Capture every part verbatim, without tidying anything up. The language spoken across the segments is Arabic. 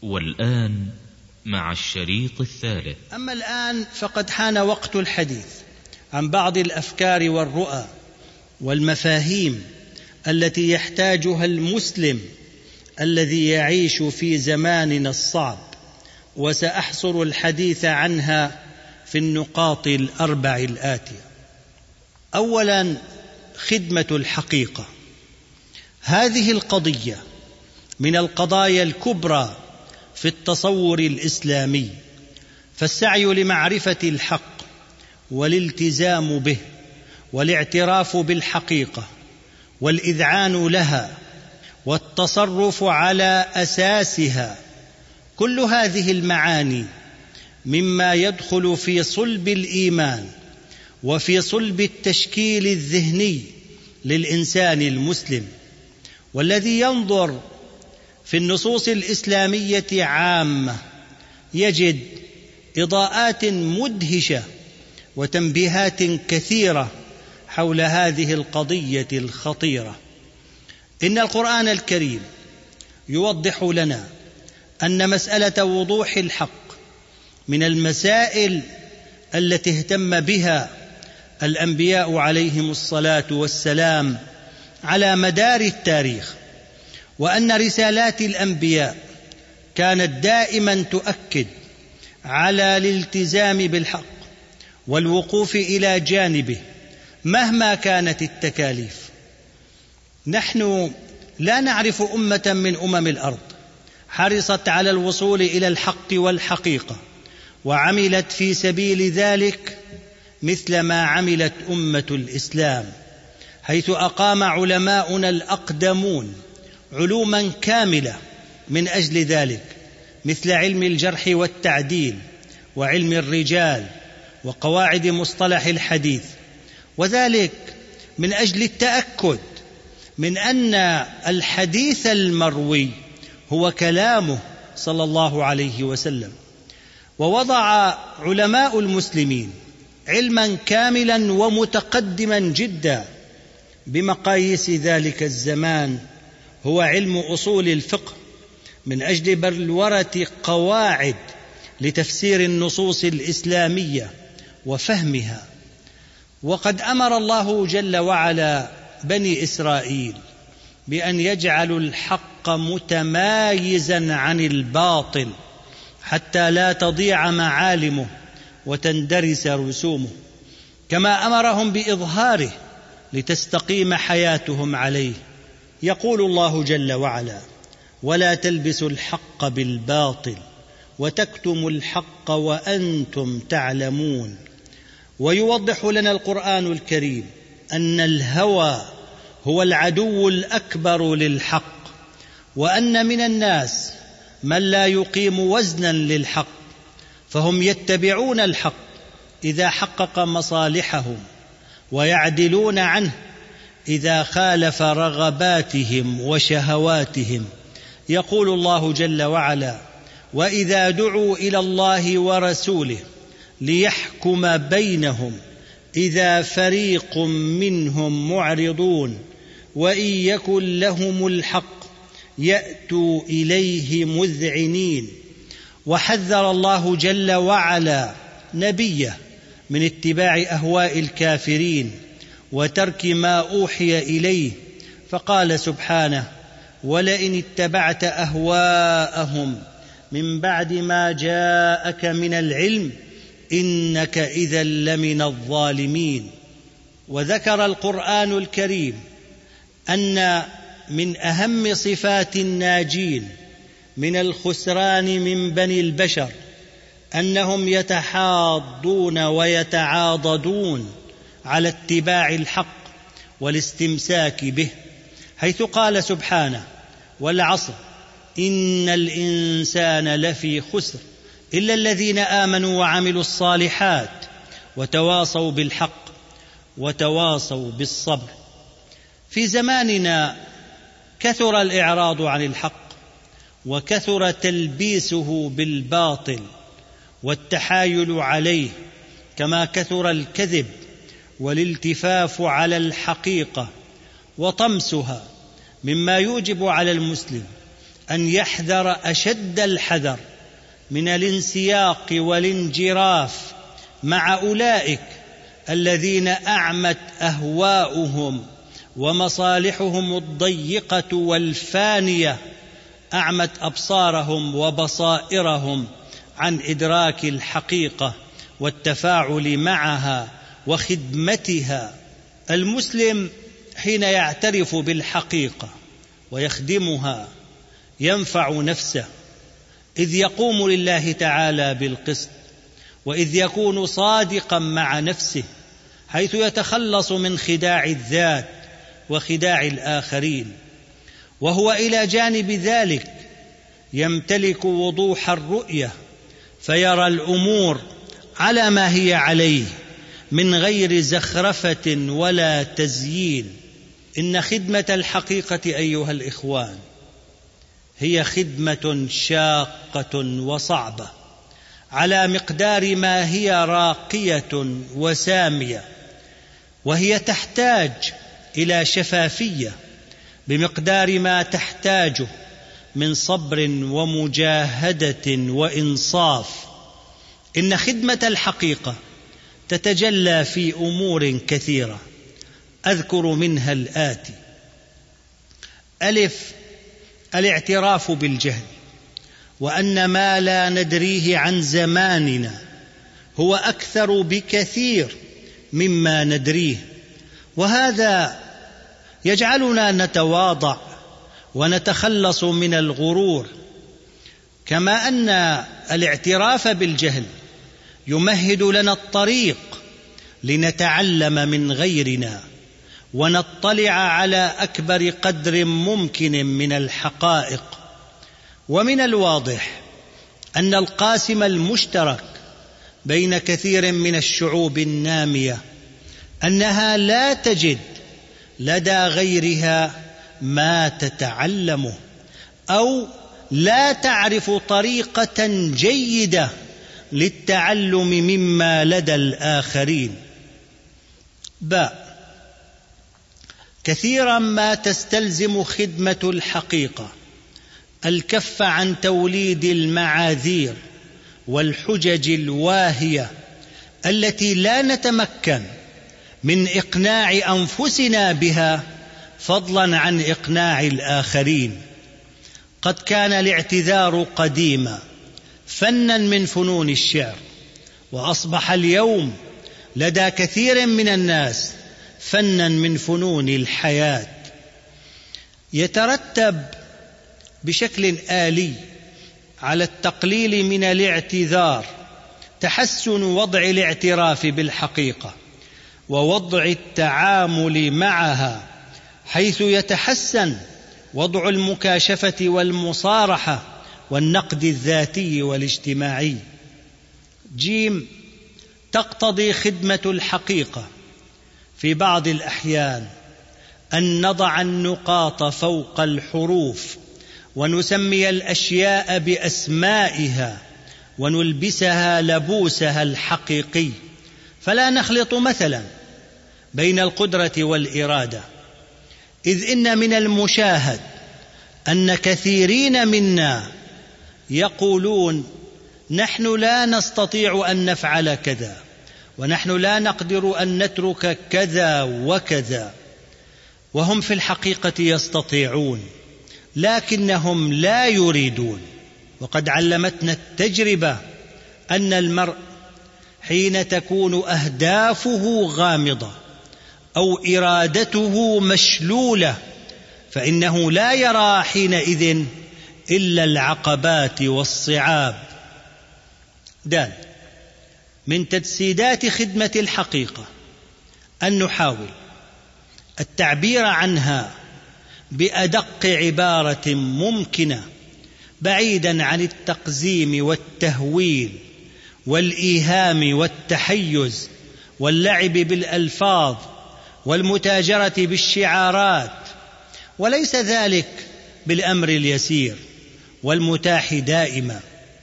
والآن مع الشريط الثالث. أما الآن فقد حان وقت الحديث عن بعض الأفكار والرؤى والمفاهيم التي يحتاجها المسلم الذي يعيش في زماننا الصعب، وسأحصر الحديث عنها في النقاط الأربع الآتية. أولاً، خدمة الحقيقة. هذه القضية من القضايا الكبرى في التصور الإسلامي، فالسعي لمعرفة الحق والالتزام به والاعتراف بالحقيقة والإذعان لها والتصرف على أساسها، كل هذه المعاني مما يدخل في صلب الإيمان وفي صلب التشكيل الذهني للإنسان المسلم. والذي ينظر في النصوص الإسلامية عامة يجد إضاءات مدهشة وتنبيهات كثيرة حول هذه القضية الخطيرة. إن القرآن الكريم يوضح لنا أن مسألة وضوح الحق من المسائل التي اهتم بها الأنبياء عليهم الصلاة والسلام على مدار التاريخ، وأن رسالات الأنبياء كانت دائما تؤكد على الالتزام بالحق والوقوف إلى جانبه مهما كانت التكاليف. نحن لا نعرف أمة من أمم الأرض حرصت على الوصول إلى الحق والحقيقة وعملت في سبيل ذلك مثل ما عملت أمة الإسلام، حيث أقام علماؤنا الأقدمون علوما كاملة من أجل ذلك، مثل علم الجرح والتعديل وعلم الرجال وقواعد مصطلح الحديث، وذلك من أجل التأكد من أن الحديث المروي هو كلامه صلى الله عليه وسلم. ووضع علماء المسلمين علما كاملا ومتقدما جدا بمقاييس ذلك الزمان هو علم أصول الفقه، من أجل بلورة قواعد لتفسير النصوص الإسلامية وفهمها. وقد أمر الله جل وعلا بني إسرائيل بأن يجعلوا الحق متمايزا عن الباطل حتى لا تضيع معالمه وتندرس رسومه، كما أمرهم بإظهاره لتستقيم حياتهم عليه. يقول الله جل وعلا: ولا تلبسوا الحق بالباطل وتكتموا الحق وأنتم تعلمون. ويوضح لنا القرآن الكريم أن الهوى هو العدو الأكبر للحق، وأن من الناس من لا يقيم وزنا للحق، فهم يتبعون الحق إذا حقق مصالحهم ويعدلون عنه إذا خالف رغباتهم وشهواتهم. يقول الله جل وعلا: وإذا دعوا إلى الله ورسوله ليحكم بينهم إذا فريق منهم معرضون وإن يكن لهم الحق يأتوا إليه مذعنين. وحذر الله جل وعلا نبيه من اتباع أهواء الكافرين وترك ما أوحي إليه، فقال سبحانه: ولئن اتبعت أهواءهم من بعد ما جاءك من العلم إنك إذا لمن الظالمين. وذكر القرآن الكريم أن من أهم صفات الناجين من الخسران من بني البشر أنهم يتحاضون ويتعاضدون على اتباع الحق والاستمساك به، حيث قال سبحانه: والعصر إن الإنسان لفي خسر إلا الذين آمنوا وعملوا الصالحات وتواصوا بالحق وتواصوا بالصبر. في زماننا كثر الإعراض عن الحق وكثر تلبيسه بالباطل والتحايل عليه، كما كثر الكذب والالتفاف على الحقيقة وطمسها، مما يوجب على المسلم أن يحذر أشد الحذر من الانسياق والانجراف مع أولئك الذين أعمت أهواؤهم ومصالحهم الضيقة والفانية، أعمت أبصارهم وبصائرهم عن إدراك الحقيقة والتفاعل معها وخدمتها. المسلم حين يعترف بالحقيقة ويخدمها ينفع نفسه، إذ يقوم لله تعالى بالقسط، وإذ يكون صادقا مع نفسه حيث يتخلص من خداع الذات وخداع الآخرين، وهو إلى جانب ذلك يمتلك وضوح الرؤية فيرى الأمور على ما هي عليه من غير زخرفة ولا تزيين. إن خدمة الحقيقة أيها الإخوان هي خدمة شاقة وصعبة على مقدار ما هي راقية وسامية، وهي تحتاج إلى شفافية بمقدار ما تحتاجه من صبر ومجاهدة وإنصاف. إن خدمة الحقيقة تتجلى في أمور كثيرة، أذكر منها الآتي: ألف، الاعتراف بالجهل، وأن ما لا ندريه عن زماننا هو أكثر بكثير مما ندريه، وهذا يجعلنا نتواضع ونتخلص من الغرور. كما أن الاعتراف بالجهل يمهد لنا الطريق لنتعلم من غيرنا ونطلع على أكبر قدر ممكن من الحقائق. ومن الواضح أن القاسم المشترك بين كثير من الشعوب النامية أنها لا تجد لدى غيرها ما تتعلمه، أو لا تعرف طريقة جيدة للتعلم مما لدى الآخرين. باء، كثيرا ما تستلزم خدمة الحقيقة الكف عن توليد المعاذير والحجج الواهية التي لا نتمكن من إقناع أنفسنا بها، فضلا عن إقناع الآخرين. قد كان الاعتذار قديما فنا من فنون الشعر، وأصبح اليوم لدى كثير من الناس فنا من فنون الحياة. يترتب بشكل آلي على التقليل من الاعتذار تحسن وضع الاعتراف بالحقيقة ووضع التعامل معها، حيث يتحسن وضع المكاشفة والمصارحة والنقد الذاتي والاجتماعي. جيم، تقتضي خدمة الحقيقة في بعض الأحيان أن نضع النقاط فوق الحروف ونسمي الأشياء بأسمائها ونلبسها لبوسها الحقيقي، فلا نخلط مثلا بين القدرة والإرادة، إذ إن من المشاهد أن كثيرين منا يقولون نحن لا نستطيع أن نفعل كذا، ونحن لا نقدر أن نترك كذا وكذا، وهم في الحقيقة يستطيعون لكنهم لا يريدون. وقد علمتنا التجربة أن المرء حين تكون أهدافه غامضة أو إرادته مشلولة فإنه لا يرى حينئذ إلا العقبات والصعاب. دال، من تجسيدات خدمة الحقيقة أن نحاول التعبير عنها بأدق عبارة ممكنة، بعيدا عن التقزيم والتهويل والإيهام والتحيز واللعب بالألفاظ والمتاجرة بالشعارات، وليس ذلك بالأمر اليسير والمتاح دائما.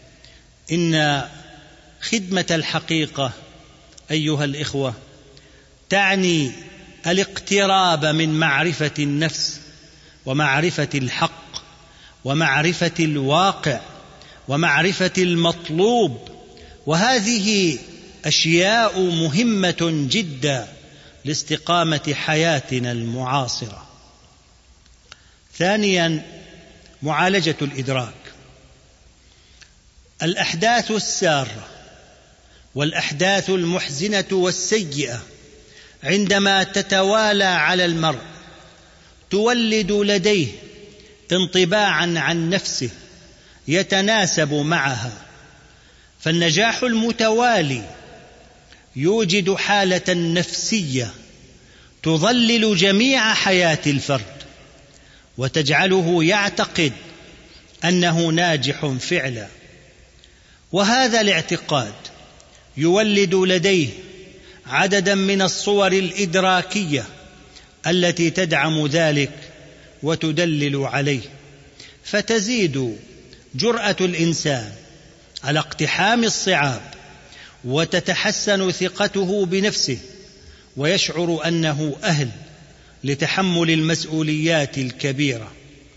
إن خدمة الحقيقة أيها الإخوة تعني الاقتراب من معرفة النفس ومعرفة الحق ومعرفة الواقع ومعرفة المطلوب، وهذه أشياء مهمة جدا لاستقامة حياتنا المعاصرة. ثانيا، معالجة الإدراك. الأحداث السارة والأحداث المحزنة والسيئة عندما تتوالى على المرء تولد لديه انطباعا عن نفسه يتناسب معها، فالنجاح المتوالي يوجد حالة نفسية تظلل جميع حياة الفرد وتجعله يعتقد أنه ناجح فعلا، وهذا الاعتقاد يولد لديه عددا من الصور الإدراكية التي تدعم ذلك وتدلل عليه، فتزيد جرأة الإنسان على اقتحام الصعاب، وتتحسن ثقته بنفسه، ويشعر أنه أهل لتحمل المسؤوليات الكبيرة.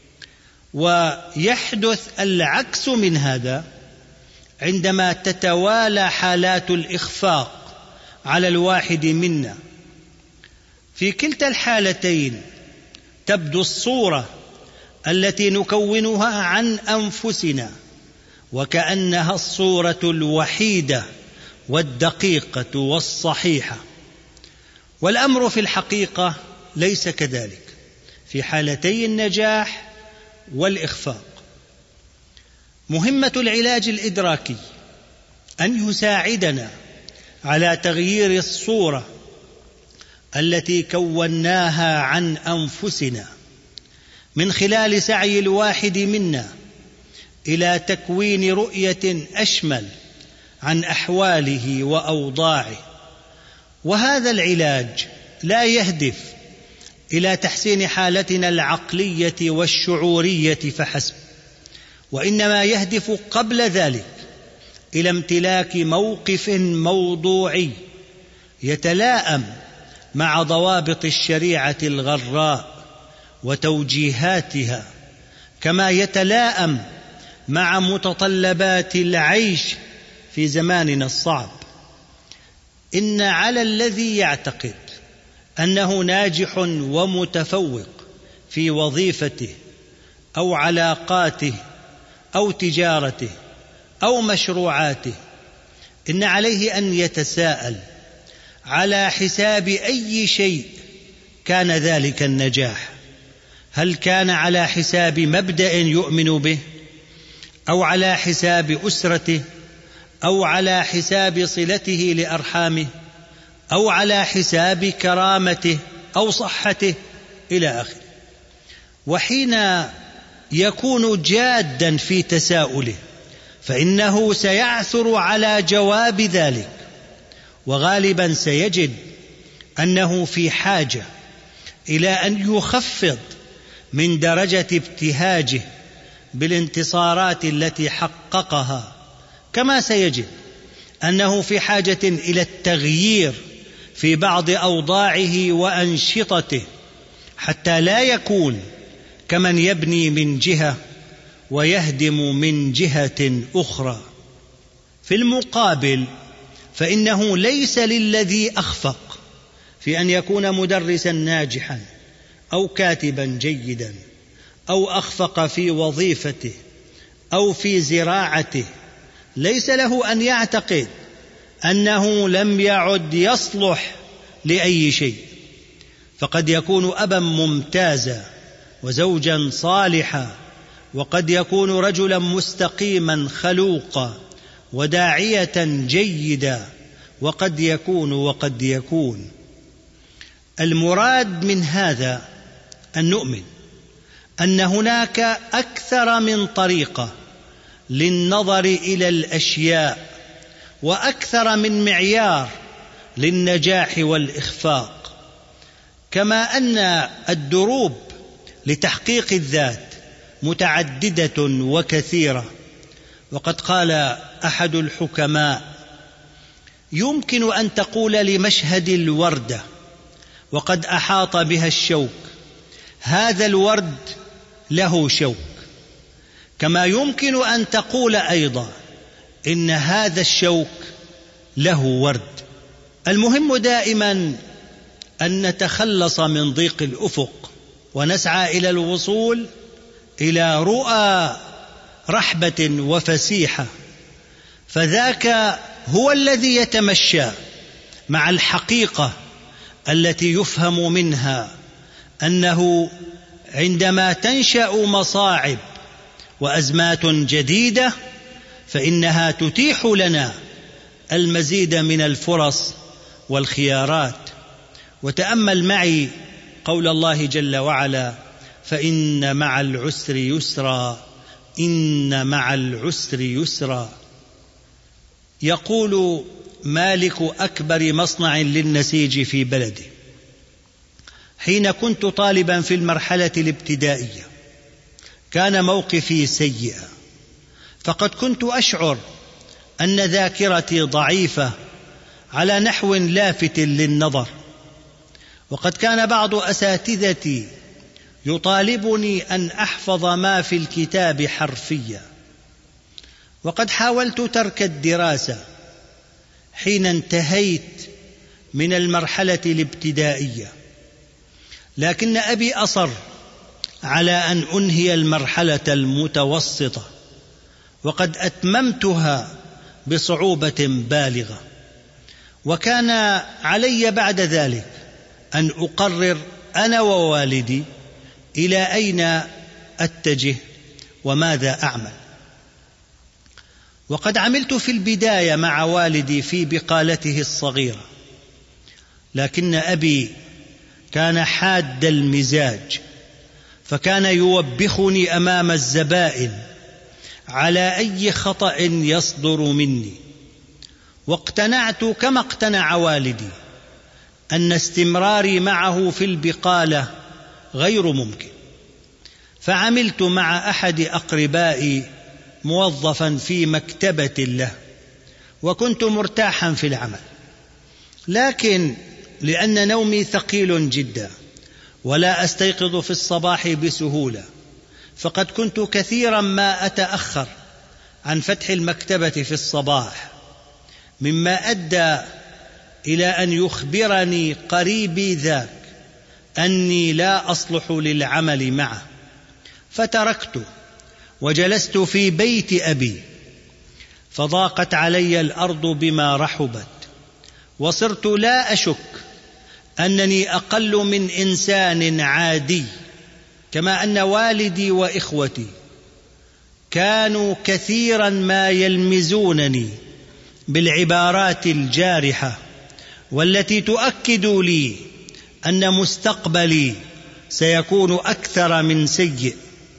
ويحدث العكس من هذا عندما تتوالى حالات الإخفاق على الواحد منا. في كلتا الحالتين تبدو الصورة التي نكونها عن أنفسنا وكأنها الصورة الوحيدة والدقيقة والصحيحة، والأمر في الحقيقة ليس كذلك في حالتي النجاح والإخفاق. مهمة العلاج الإدراكي أن يساعدنا على تغيير الصورة التي كوناها عن أنفسنا من خلال سعي الواحد منا إلى تكوين رؤية أشمل عن أحواله وأوضاعه. وهذا العلاج لا يهدف إلى تحسين حالتنا العقلية والشعورية فحسب، وإنما يهدف قبل ذلك إلى امتلاك موقف موضوعي يتلائم مع ضوابط الشريعة الغراء وتوجيهاتها، كما يتلائم مع متطلبات العيش في زماننا الصعب. إن على الذي يعتقد أنه ناجح ومتفوق في وظيفته أو علاقاته أو تجارته أو مشروعاته، إن عليه أن يتساءل على حساب أي شيء كان ذلك النجاح. هل كان على حساب مبدأ يؤمن به، أو على حساب أسرته، أو على حساب صلته لأرحامه، أو على حساب كرامته أو صحته إلى آخره؟ وحين يكون جاداً في تساؤله فإنه سيعثر على جواب ذلك، وغالباً سيجد أنه في حاجة إلى أن يخفض من درجة ابتهاجه بالانتصارات التي حققها، كما سيجد أنه في حاجة إلى التغيير في بعض أوضاعه وأنشطته حتى لا يكون كمن يبني من جهة ويهدم من جهة أخرى. في المقابل فإنه ليس للذي أخفق في أن يكون مدرسا ناجحا أو كاتبا جيدا أو أخفق في وظيفته أو في زراعته، ليس له أن يعتقد أنه لم يعد يصلح لأي شيء، فقد يكون أبا ممتازا وزوجا صالحا، وقد يكون رجلا مستقيما خلوقا وداعية جيدا، وقد يكون وقد يكون. المراد من هذا أن نؤمن أن هناك أكثر من طريقة للنظر إلى الأشياء، وأكثر من معيار للنجاح والإخفاق، كما أن الدروب لتحقيق الذات متعددة وكثيرة. وقد قال أحد الحكماء: يمكن أن تقول لمشهد الوردة وقد أحاط بها الشوك: هذا الورد له شوك، كما يمكن أن تقول أيضا إن هذا الشوك له ورد. المهم دائما أن نتخلص من ضيق الأفق ونسعى إلى الوصول إلى رؤى رحبة وفسيحة، فذاك هو الذي يتمشى مع الحقيقة التي يفهم منها أنه عندما تنشأ مصاعب وأزمات جديدة فإنها تتيح لنا المزيد من الفرص والخيارات. وتأمل معي قول الله جل وعلا: فإن مع العسر يسرا، إن مع العسر يسرا. يقول مالك أكبر مصنع للنسيج في بلده: حين كنت طالبا في المرحلة الابتدائية كان موقفي سيئا، فقد كنت أشعر أن ذاكرتي ضعيفة على نحو لافت للنظر، وقد كان بعض أساتذتي يطالبني أن أحفظ ما في الكتاب حرفيا، وقد حاولت ترك الدراسة حين انتهيت من المرحلة الابتدائية، لكن أبي أصر على أن أنهي المرحلة المتوسطة، وقد أتممتها بصعوبة بالغة، وكان علي بعد ذلك أن أقرر أنا ووالدي إلى أين أتجه وماذا أعمل. وقد عملت في البداية مع والدي في بقالته الصغيرة، لكن أبي كان حاد المزاج، فكان يوبخني أمام الزبائن على أي خطأ يصدر مني، واقتنعت كما اقتنع والدي أن استمراري معه في البقالة غير ممكن، فعملت مع أحد أقربائي موظفا في مكتبة له، وكنت مرتاحا في العمل، لكن لأن نومي ثقيل جدا ولا أستيقظ في الصباح بسهولة، فقد كنت كثيرا ما أتأخر عن فتح المكتبة في الصباح، مما أدى إلى أن يخبرني قريبي ذاك أني لا أصلح للعمل معه، فتركته وجلست في بيت أبي، فضاقت علي الأرض بما رحبت، وصرت لا أشك أنني أقل من إنسان عادي، كما أن والدي وإخوتي كانوا كثيرا ما يلمزونني بالعبارات الجارحة والتي تؤكد لي أن مستقبلي سيكون أكثر من سيء.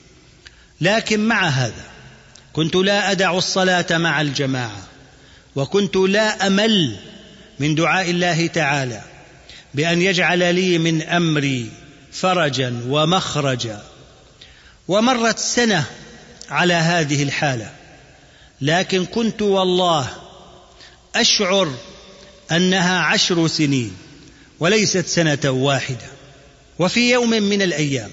لكن مع هذا كنت لا أدع الصلاة مع الجماعة، وكنت لا أمل من دعاء الله تعالى بأن يجعل لي من أمري فرجا ومخرجا. ومرت سنة على هذه الحالة، لكن كنت والله أشعر أنها عشر سنين وليست سنة واحدة. وفي يوم من الأيام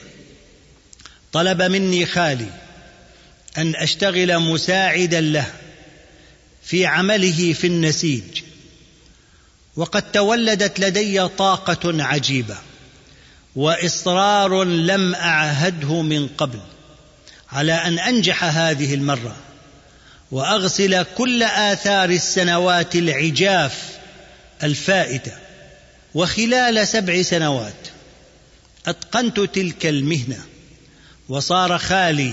طلب مني خالي أن أشتغل مساعدا له في عمله في النسيج، وقد تولدت لدي طاقة عجيبة وإصرار لم أعهده من قبل على أن أنجح هذه المرة وأغسل كل آثار السنوات العجاف الفائتة. وخلال سبع سنوات أتقنت تلك المهنة، وصار خالي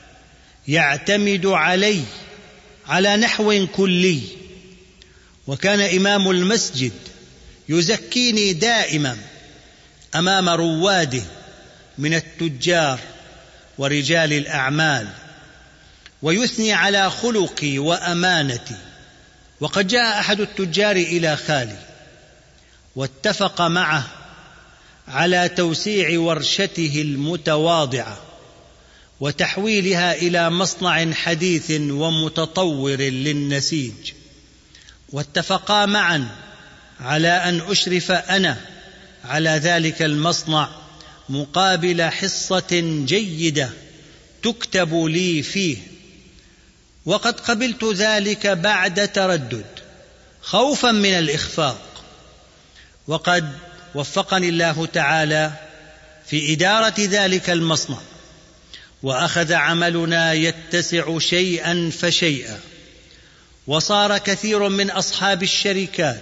يعتمد علي على نحو كلي، وكان إمام المسجد يزكيني دائما أمام رواده من التجار ورجال الأعمال، ويثني على خلقي وأمانتي. وقد جاء أحد التجار إلى خالي واتفق معه على توسيع ورشته المتواضعة وتحويلها إلى مصنع حديث ومتطور للنسيج، واتفقا معا على أن أشرف أنا على ذلك المصنع مقابل حصة جيدة تكتب لي فيه، وقد قبلت ذلك بعد تردد خوفا من الإخفاق. وقد وفقني الله تعالى في إدارة ذلك المصنع، وأخذ عملنا يتسع شيئا فشيئا، وصار كثير من أصحاب الشركات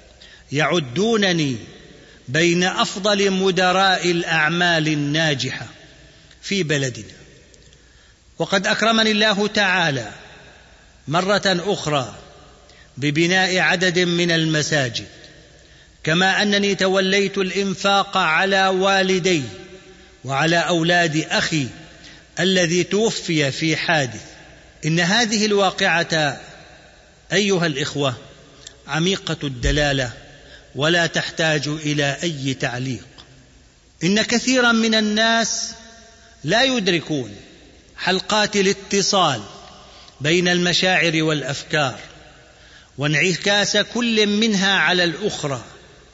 يعدونني بين أفضل مدراء الأعمال الناجحة في بلدنا. وقد أكرمني الله تعالى مرة أخرى ببناء عدد من المساجد، كما أنني توليت الإنفاق على والدي وعلى أولاد أخي الذي توفي في حادث. إن هذه الواقعة أيها الإخوة عميقة الدلالة ولا تحتاج إلى أي تعليق. إن كثيرا من الناس لا يدركون حلقات الاتصال بين المشاعر والأفكار وانعكاس كل منها على الأخرى،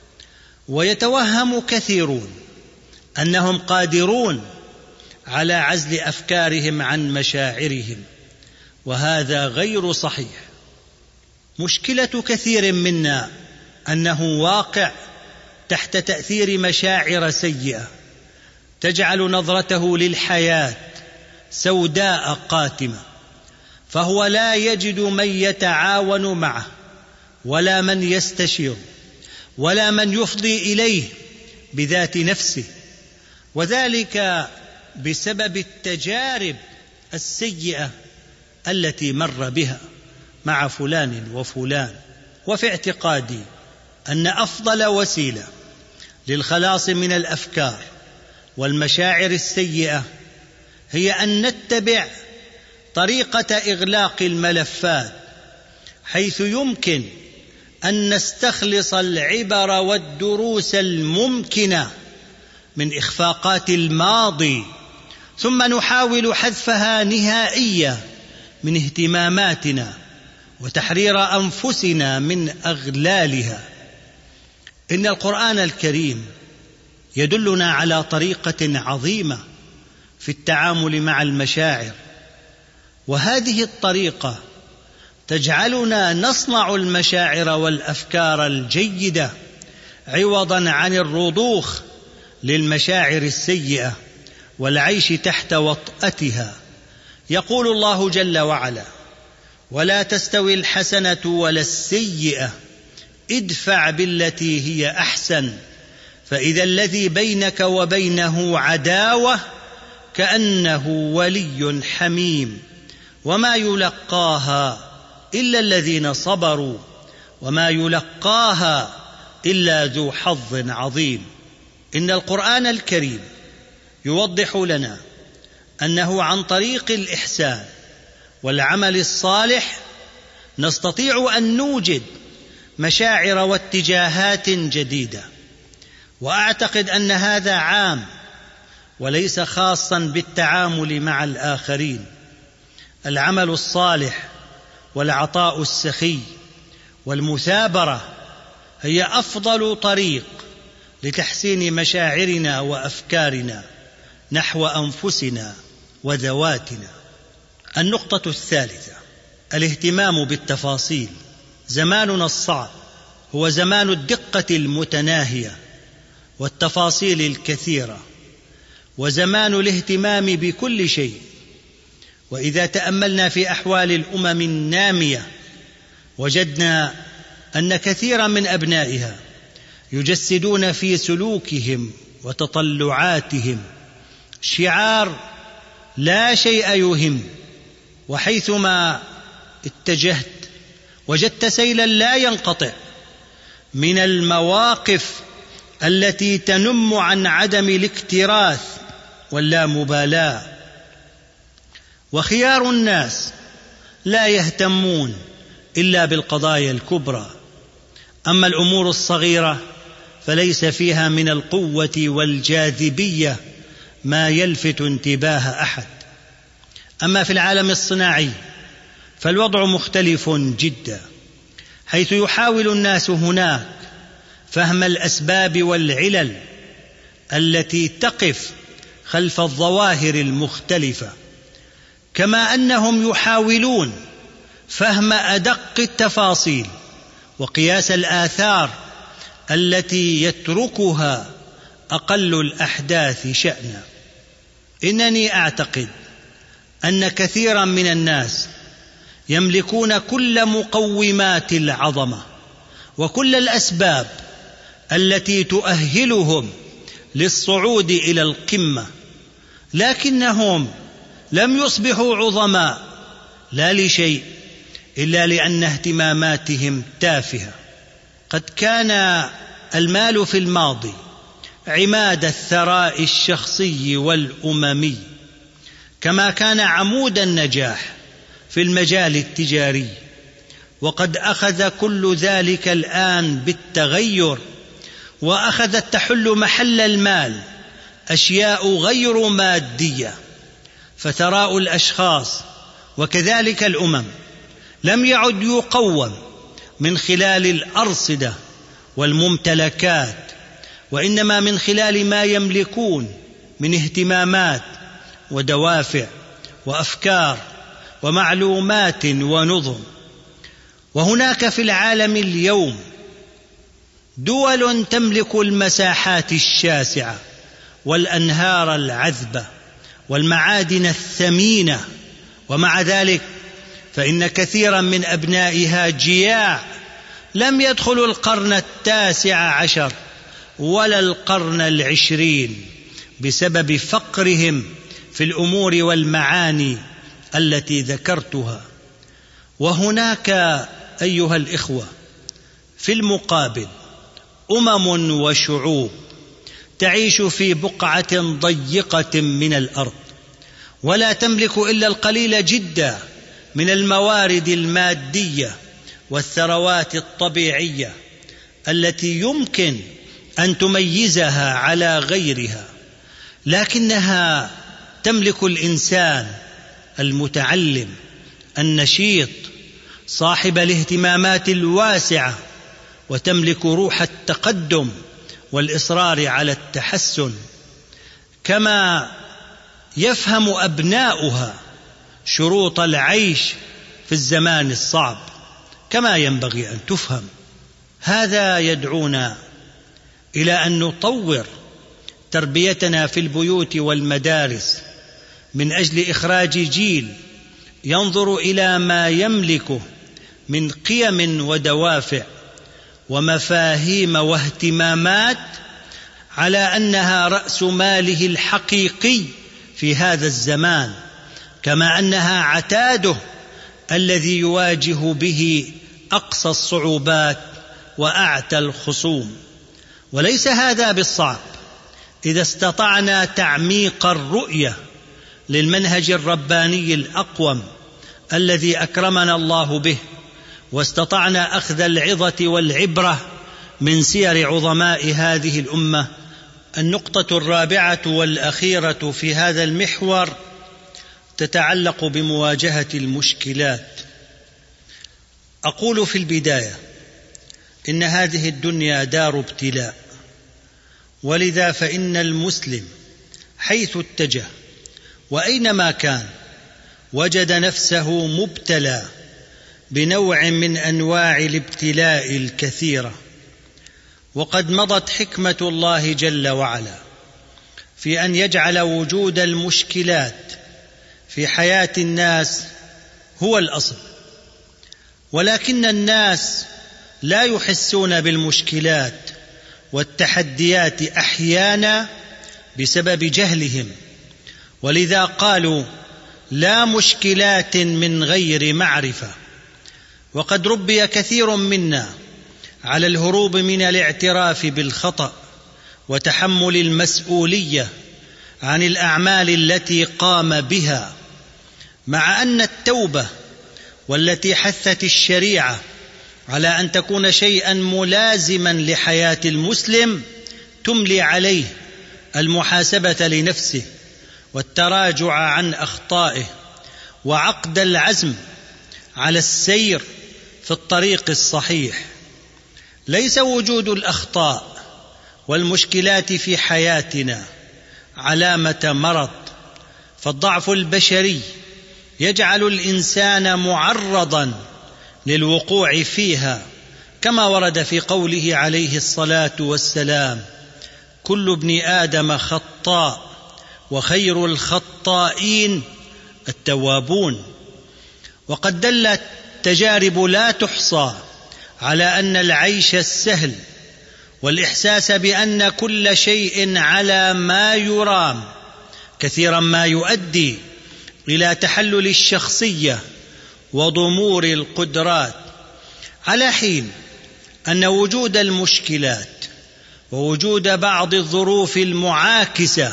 ويتوهم كثيرون أنهم قادرون على عزل أفكارهم عن مشاعرهم، وهذا غير صحيح. مشكلة كثير منا أنه واقع تحت تأثير مشاعر سيئة تجعل نظرته للحياة سوداء قاتمة، فهو لا يجد من يتعاون معه ولا من يستشير ولا من يفضي إليه بذات نفسه، وذلك بسبب التجارب السيئة التي مر بها مع فلان وفلان. وفي اعتقادي أن أفضل وسيلة للخلاص من الأفكار والمشاعر السيئة هي أن نتبع طريقة إغلاق الملفات، حيث يمكن أن نستخلص العبر والدروس الممكنة من إخفاقات الماضي، ثم نحاول حذفها نهائيا من اهتماماتنا وتحرير أنفسنا من أغلالها. إن القرآن الكريم يدلنا على طريقة عظيمة في التعامل مع المشاعر، وهذه الطريقة تجعلنا نصنع المشاعر والأفكار الجيدة عوضا عن الرضوخ للمشاعر السيئة والعيش تحت وطأتها. يقول الله جل وعلا: ولا تستوي الحسنة ولا السيئة ادفع بالتي هي أحسن فإذا الذي بينك وبينه عداوة كأنه ولي حميم وما يلقاها إلا الذين صبروا وما يلقاها إلا ذو حظ عظيم. إن القرآن الكريم يوضح لنا أنه عن طريق الإحسان والعمل الصالح نستطيع أن نوجد مشاعر واتجاهات جديدة، وأعتقد أن هذا عام وليس خاصا بالتعامل مع الآخرين. العمل الصالح والعطاء السخي والمثابرة هي أفضل طريق لتحسين مشاعرنا وأفكارنا نحو أنفسنا وذواتنا. النقطة الثالثة: الاهتمام بالتفاصيل. زماننا الصعب هو زمان الدقة المتناهية والتفاصيل الكثيرة، وزمان الاهتمام بكل شيء. وإذا تأملنا في أحوال الأمم النامية وجدنا أن كثيرا من أبنائها يجسدون في سلوكهم وتطلعاتهم شعار لا شيء يهم، وحيثما اتجهت وجدت سيلا لا ينقطع من المواقف التي تنم عن عدم الاكتراث واللامبالاة. وخيار الناس لا يهتمون إلا بالقضايا الكبرى، أما الأمور الصغيرة فليس فيها من القوة والجاذبية ما يلفت انتباه أحد. أما في العالم الصناعي فالوضع مختلف جدا، حيث يحاول الناس هناك فهم الأسباب والعلل التي تقف خلف الظواهر المختلفة، كما أنهم يحاولون فهم أدق التفاصيل وقياس الآثار التي يتركها أقل الأحداث شأنا. إنني أعتقد أن كثيرا من الناس يملكون كل مقومات العظمة وكل الأسباب التي تؤهلهم للصعود إلى القمة، لكنهم لم يصبحوا عظماء لا لشيء إلا لأن اهتماماتهم تافهة. قد كان المال في الماضي عماد الثراء الشخصي والأممي، كما كان عمود النجاح في المجال التجاري، وقد أخذ كل ذلك الآن بالتغير، وأخذت تحل محل المال أشياء غير مادية، فثراء الأشخاص وكذلك الأمم لم يعد يقوم من خلال الأرصدة والممتلكات، وإنما من خلال ما يملكون من اهتمامات ودوافع وأفكار ومعلومات ونظم. وهناك في العالم اليوم دول تملك المساحات الشاسعة والأنهار العذبة والمعادن الثمينة، ومع ذلك فإن كثيرا من أبنائها جياع لم يدخلوا القرن التاسع عشر ولا القرن العشرين بسبب فقرهم في الأمور والمعاني التي ذكرتها. وهناك أيها الإخوة في المقابل أمم وشعوب تعيش في بقعة ضيقة من الأرض ولا تملك إلا القليل جدا من الموارد المادية والثروات الطبيعية التي يمكن أن تميزها على غيرها، لكنها تملك الإنسان المتعلم النشيط صاحب الاهتمامات الواسعة، وتملك روح التقدم والإصرار على التحسن، كما يفهم أبناؤها شروط العيش في الزمان الصعب كما ينبغي أن تفهم. هذا يدعونا إلى أن نطور تربيتنا في البيوت والمدارس من أجل إخراج جيل ينظر إلى ما يملكه من قيم ودوافع ومفاهيم واهتمامات على أنها رأس ماله الحقيقي في هذا الزمان، كما أنها عتاده الذي يواجه به أقصى الصعوبات وأعتى الخصوم. وليس هذا بالصعب إذا استطعنا تعميق الرؤية للمنهج الرباني الأقوم الذي أكرمنا الله به، واستطعنا أخذ العظة والعبرة من سير عظماء هذه الأمة. النقطة الرابعة والأخيرة في هذا المحور تتعلق بمواجهة المشكلات. أقول في البداية إن هذه الدنيا دار ابتلاء، ولذا فإن المسلم حيث اتجه وأينما كان وجد نفسه مبتلى بنوع من أنواع الابتلاء الكثيرة. وقد مضت حكمة الله جل وعلا في أن يجعل وجود المشكلات في حياة الناس هو الأصل، ولكن الناس لا يحسون بالمشكلات والتحديات أحيانا بسبب جهلهم، ولذا قالوا لا مشكلات من غير معرفة. وقد ربي كثير منا على الهروب من الاعتراف بالخطأ وتحمل المسؤولية عن الأعمال التي قام بها، مع أن التوبة والتي حثت الشريعة على أن تكون شيئا ملازما لحياة المسلم تملي عليه المحاسبة لنفسه والتراجع عن أخطائه وعقد العزم على السير في الطريق الصحيح. ليس وجود الأخطاء والمشكلات في حياتنا علامة مرض، فالضعف البشري يجعل الإنسان معرضا للوقوع فيها، كما ورد في قوله عليه الصلاة والسلام: كل ابن آدم خطاء وخير الخطائين التوابون. وقد دلت تجارب لا تحصى على أن العيش السهل والإحساس بأن كل شيء على ما يرام كثيرا ما يؤدي إلى تحلل الشخصية وضمور القدرات، على حين أن وجود المشكلات ووجود بعض الظروف المعاكسة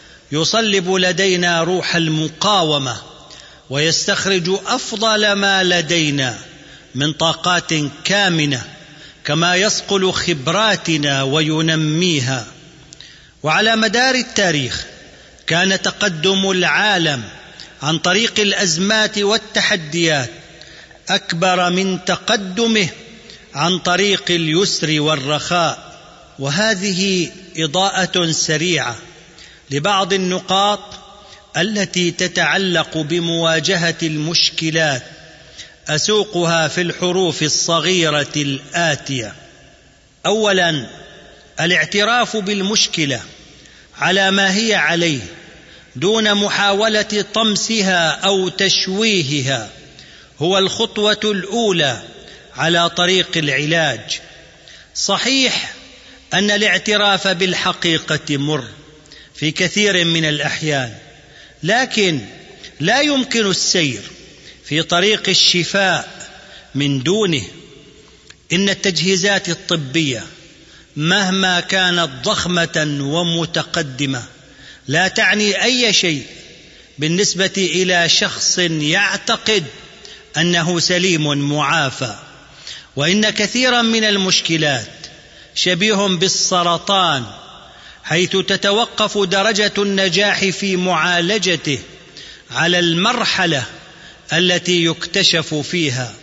يصلب لدينا روح المقاومة ويستخرج أفضل ما لدينا من طاقات كامنة، كما يصقل خبراتنا وينميها. وعلى مدار التاريخ كان تقدم العالم عن طريق الأزمات والتحديات أكبر من تقدمه عن طريق اليسر والرخاء. وهذه إضاءة سريعة لبعض النقاط التي تتعلق بمواجهة المشكلات، أسوقها في الحروف الصغيرة الآتية. أولاً، الاعتراف بالمشكلة على ما هي عليه دون محاولة طمسها أو تشويهها هو الخطوة الأولى على طريق العلاج. صحيح أن الاعتراف بالحقيقة مر في كثير من الأحيان، لكن لا يمكن السير في طريق الشفاء من دونه. إن التجهيزات الطبية مهما كانت ضخمة ومتقدمة لا تعني أي شيء بالنسبة إلى شخص يعتقد أنه سليم معافى. وإن كثيرا من المشكلات شبيه بالسرطان، حيث تتوقف درجة النجاح في معالجته على المرحلة التي يكتشف فيها.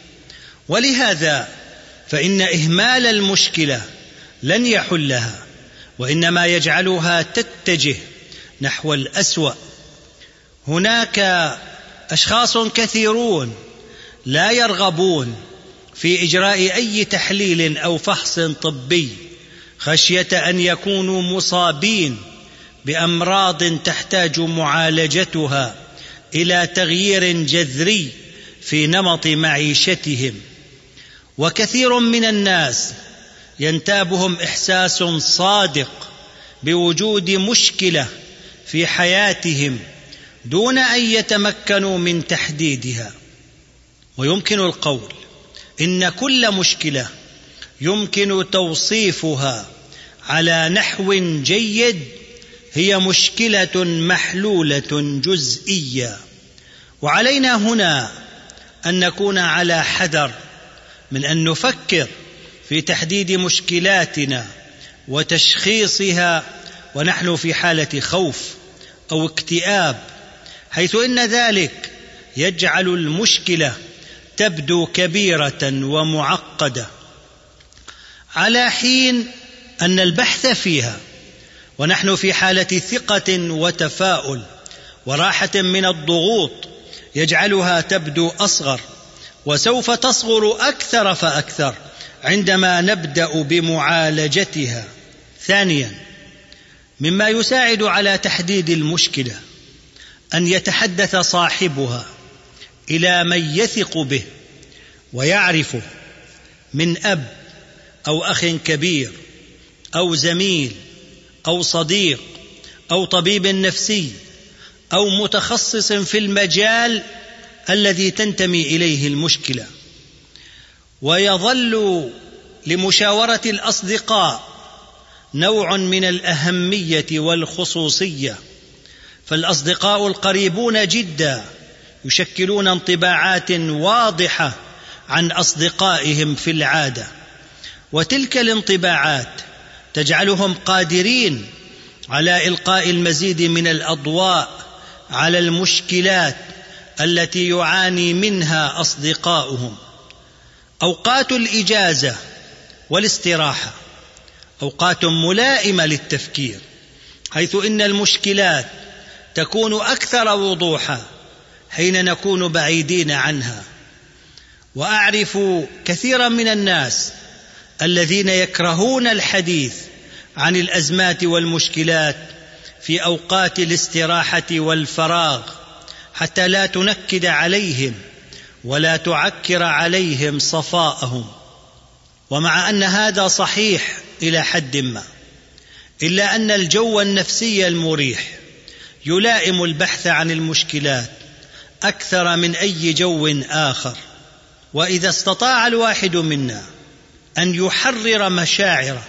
ولهذا فإن إهمال المشكلة لن يحلها، وإنما يجعلها تتجه نحو الأسوأ. هناك أشخاص كثيرون لا يرغبون في إجراء أي تحليل أو فحص طبي خشية أن يكونوا مصابين بأمراض تحتاج معالجتها إلى تغيير جذري في نمط معيشتهم. وكثير من الناس ينتابهم إحساس صادق بوجود مشكلة في حياتهم دون أن يتمكنوا من تحديدها. ويمكن القول إن كل مشكلة يمكن توصيفها على نحو جيد هي مشكلة محلولة جزئية. وعلينا هنا أن نكون على حذر من أن نفكر في تحديد مشكلاتنا وتشخيصها ونحن في حالة خوف أو اكتئاب، حيث إن ذلك يجعل المشكلة تبدو كبيرة ومعقدة، على حين أن البحث فيها ونحن في حالة ثقة وتفاؤل وراحة من الضغوط يجعلها تبدو أصغر، وسوف تصغر أكثر فأكثر عندما نبدأ بمعالجتها. ثانياً، مما يساعد على تحديد المشكلة أن يتحدث صاحبها إلى من يثق به ويعرفه من أب أو أخ كبير أو زميل أو صديق أو طبيب نفسي أو متخصص في المجال الذي تنتمي إليه المشكلة. ويظل لمشاورة الأصدقاء نوع من الأهمية والخصوصية، فالأصدقاء القريبون جدا يشكلون انطباعات واضحة عن أصدقائهم في العادة، وتلك الانطباعات تجعلهم قادرين على إلقاء المزيد من الأضواء على المشكلات التي يعاني منها أصدقاؤهم. أوقات الإجازة والاستراحة أوقات ملائمة للتفكير، حيث إن المشكلات تكون أكثر وضوحا حين نكون بعيدين عنها. وأعرف كثيرا من الناس الذين يكرهون الحديث عن الأزمات والمشكلات في أوقات الاستراحة والفراغ حتى لا تنكد عليهم ولا تعكر عليهم صفاءهم. ومع أن هذا صحيح إلى حد ما، إلا أن الجو النفسي المريح يلائم البحث عن المشكلات أكثر من أي جو آخر. وإذا استطاع الواحد منا أن يحرر مشاعره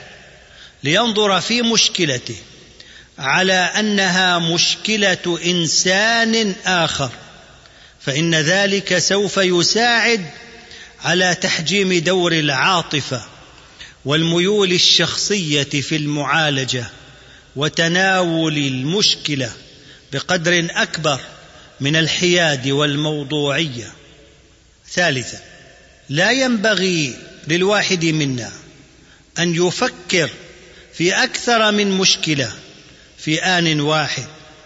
لينظر في مشكلته على أنها مشكلة إنسان آخر، فإن ذلك سوف يساعد على تحجيم دور العاطفة والميول الشخصية في المعالجة وتناول المشكلة بقدر أكبر من الحياد والموضوعية. ثالثا، لا ينبغي للواحد منا أن يفكر في أكثر من مشكلة في آن واحد،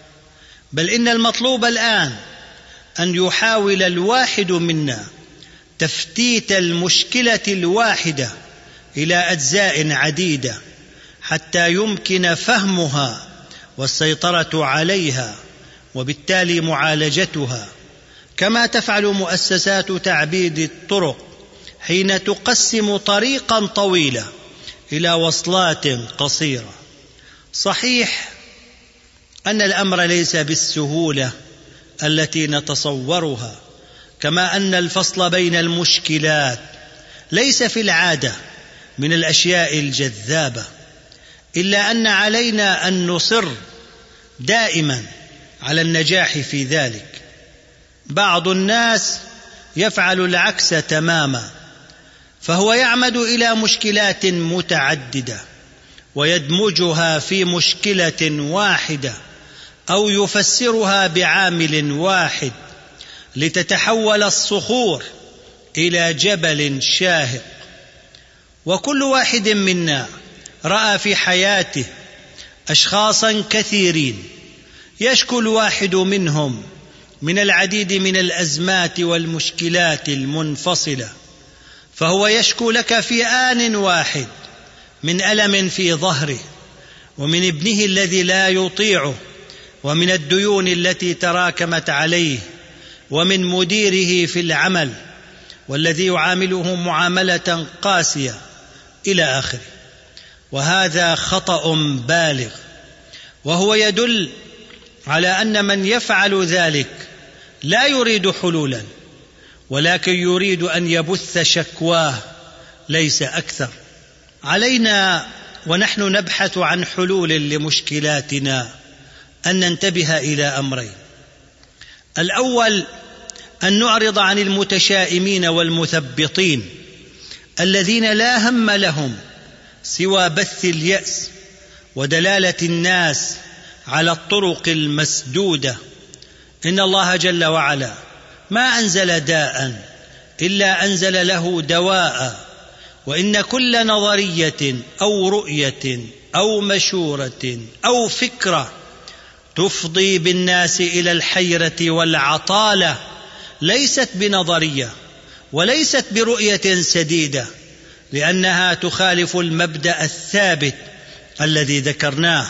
بل إن المطلوب الآن أن يحاول الواحد منا تفتيت المشكلة الواحدة إلى أجزاء عديدة حتى يمكن فهمها والسيطرة عليها وبالتالي معالجتها، كما تفعل مؤسسات تعبيد الطرق حين تقسم طريقا طويلا إلى وصلات قصيرة. صحيح أن الأمر ليس بالسهولة التي نتصورها، كما أن الفصل بين المشكلات ليس في العادة من الأشياء الجذابة، إلا أن علينا أن نصر دائما على النجاح في ذلك. بعض الناس يفعل العكس تماما، فهو يعمد إلى مشكلات متعددة ويدمجها في مشكلة واحدة أو يفسرها بعامل واحد لتتحول الصخور إلى جبل شاهق. وكل واحد منا رأى في حياته أشخاصا كثيرين يشكو الواحد منهم من العديد من الأزمات والمشكلات المنفصلة، فهو يشكو لك في آن واحد من ألم في ظهره، ومن ابنه الذي لا يطيعه، ومن الديون التي تراكمت عليه، ومن مديره في العمل والذي يعامله معاملة قاسية إلى آخره. وهذا خطأ بالغ، وهو يدل على أن من يفعل ذلك لا يريد حلولا، ولكن يريد أن يبث شكواه ليس أكثر. علينا ونحن نبحث عن حلول لمشكلاتنا أن ننتبه إلى أمرين: الأول أن نعرض عن المتشائمين والمثبطين الذين لا هم لهم سوى بث اليأس ودلالة الناس على الطرق المسدودة. إن الله جل وعلا ما أنزل داء إلا أنزل له دواء، وإن كل نظرية أو رؤية أو مشورة أو فكرة تفضي بالناس إلى الحيرة والعطالة ليست بنظرية وليست برؤية سديدة، لأنها تخالف المبدأ الثابت الذي ذكرناه.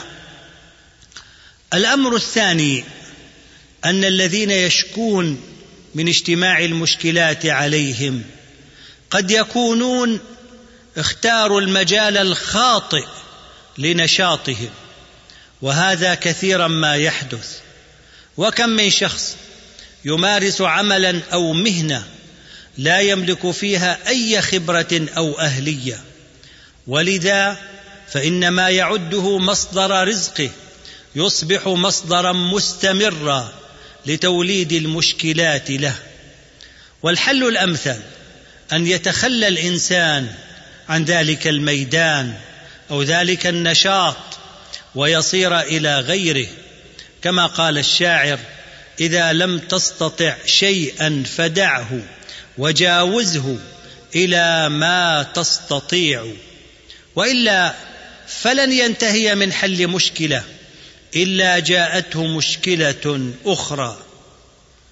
الأمر الثاني أن الذين يشكون من اجتماع المشكلات عليهم قد يكونون اختاروا المجال الخاطئ لنشاطهم، وهذا كثيرا ما يحدث. وكم من شخص يمارس عملا أو مهنة لا يملك فيها أي خبرة أو أهلية، ولذا فإن ما يعده مصدر رزقه يصبح مصدرا مستمرا لتوليد المشكلات له. والحل الأمثل أن يتخلى الإنسان عن ذلك الميدان أو ذلك النشاط ويصير إلى غيره، كما قال الشاعر: إذا لم تستطع شيئا فدعه وجاوزه إلى ما تستطيع، وإلا فلن ينتهي من حل مشكلة إلا جاءته مشكلة أخرى.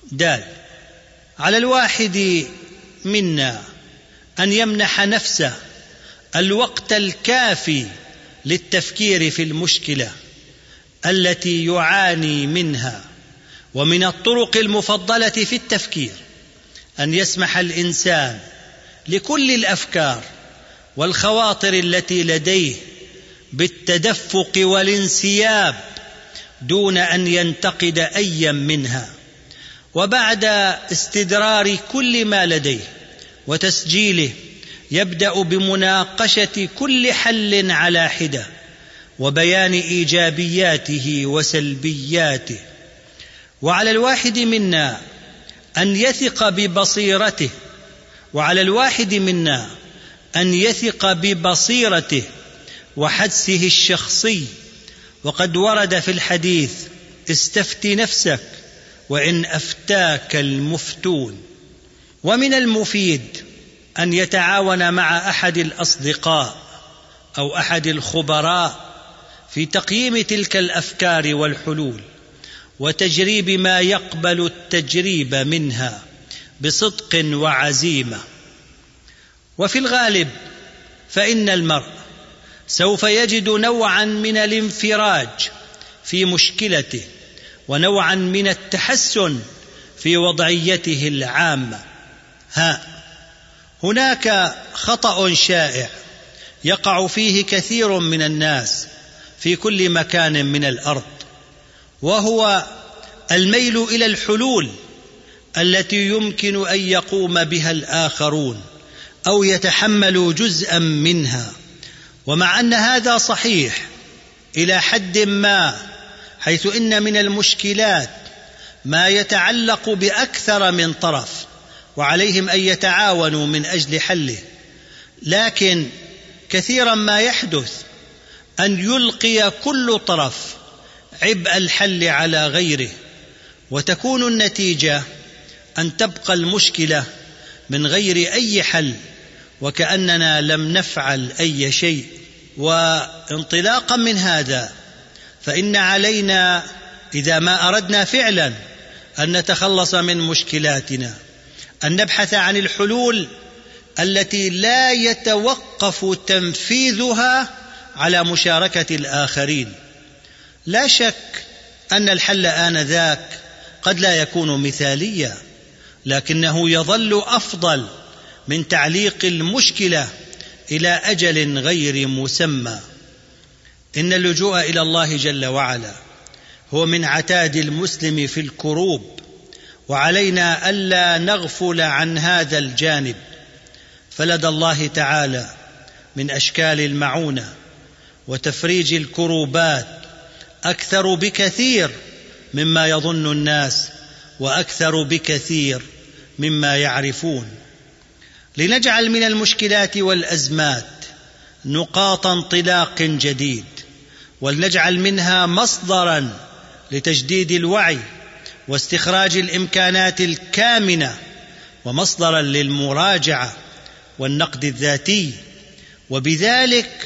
دال. على الواحد منا أن يمنح نفسه الوقت الكافي للتفكير في المشكلة التي يعاني منها. ومن الطرق المفضلة في التفكير أن يسمح الإنسان لكل الأفكار والخواطر التي لديه بالتدفق والانسياب دون أن ينتقد أيا منها، وبعد استدرار كل ما لديه وتسجيله يبدأ بمناقشة كل حل على حدة وبيان إيجابياته وسلبياته. وعلى الواحد منا أن يثق ببصيرته وعلى الواحد منا أن يثق ببصيرته وحدسه الشخصي. وقد ورد في الحديث: استفت نفسك وإن أفتاك المفتون. ومن المفيد أن يتعاون مع أحد الأصدقاء أو أحد الخبراء في تقييم تلك الأفكار والحلول وتجريب ما يقبل التجريب منها بصدق وعزيمة. وفي الغالب فإن المرء سوف يجد نوعا من الانفراج في مشكلته ونوعا من التحسن في وضعيته العامة. ها هناك خطأ شائع يقع فيه كثير من الناس في كل مكان من الأرض، وهو الميل إلى الحلول التي يمكن أن يقوم بها الآخرون أو يتحملوا جزءا منها. ومع أن هذا صحيح إلى حد ما، حيث إن من المشكلات ما يتعلق بأكثر من طرف وعليهم أن يتعاونوا من أجل حله، لكن كثيرا ما يحدث أن يلقي كل طرف عبء الحل على غيره، وتكون النتيجة أن تبقى المشكلة من غير أي حل وكأننا لم نفعل أي شيء. وانطلاقا من هذا فإن علينا إذا ما أردنا فعلا أن نتخلص من مشكلاتنا أن نبحث عن الحلول التي لا يتوقف تنفيذها على مشاركة الآخرين. لا شك أن الحل آنذاك قد لا يكون مثاليا، لكنه يظل أفضل من تعليق المشكلة إلى أجل غير مسمى. إن اللجوء إلى الله جل وعلا هو من عتاد المسلم في الكروب، وعلينا ألا نغفل عن هذا الجانب. فلدى الله تعالى من أشكال المعونة وتفريج الكروبات أكثر بكثير مما يظن الناس وأكثر بكثير مما يعرفون. لنجعل من المشكلات والأزمات نقاط انطلاق جديد، ولنجعل منها مصدرا لتجديد الوعي واستخراج الإمكانات الكامنة، ومصدرا للمراجعة والنقد الذاتي، وبذلك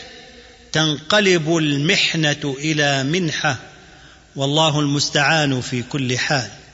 تنقلب المحنة إلى منحة، والله المستعان في كل حال.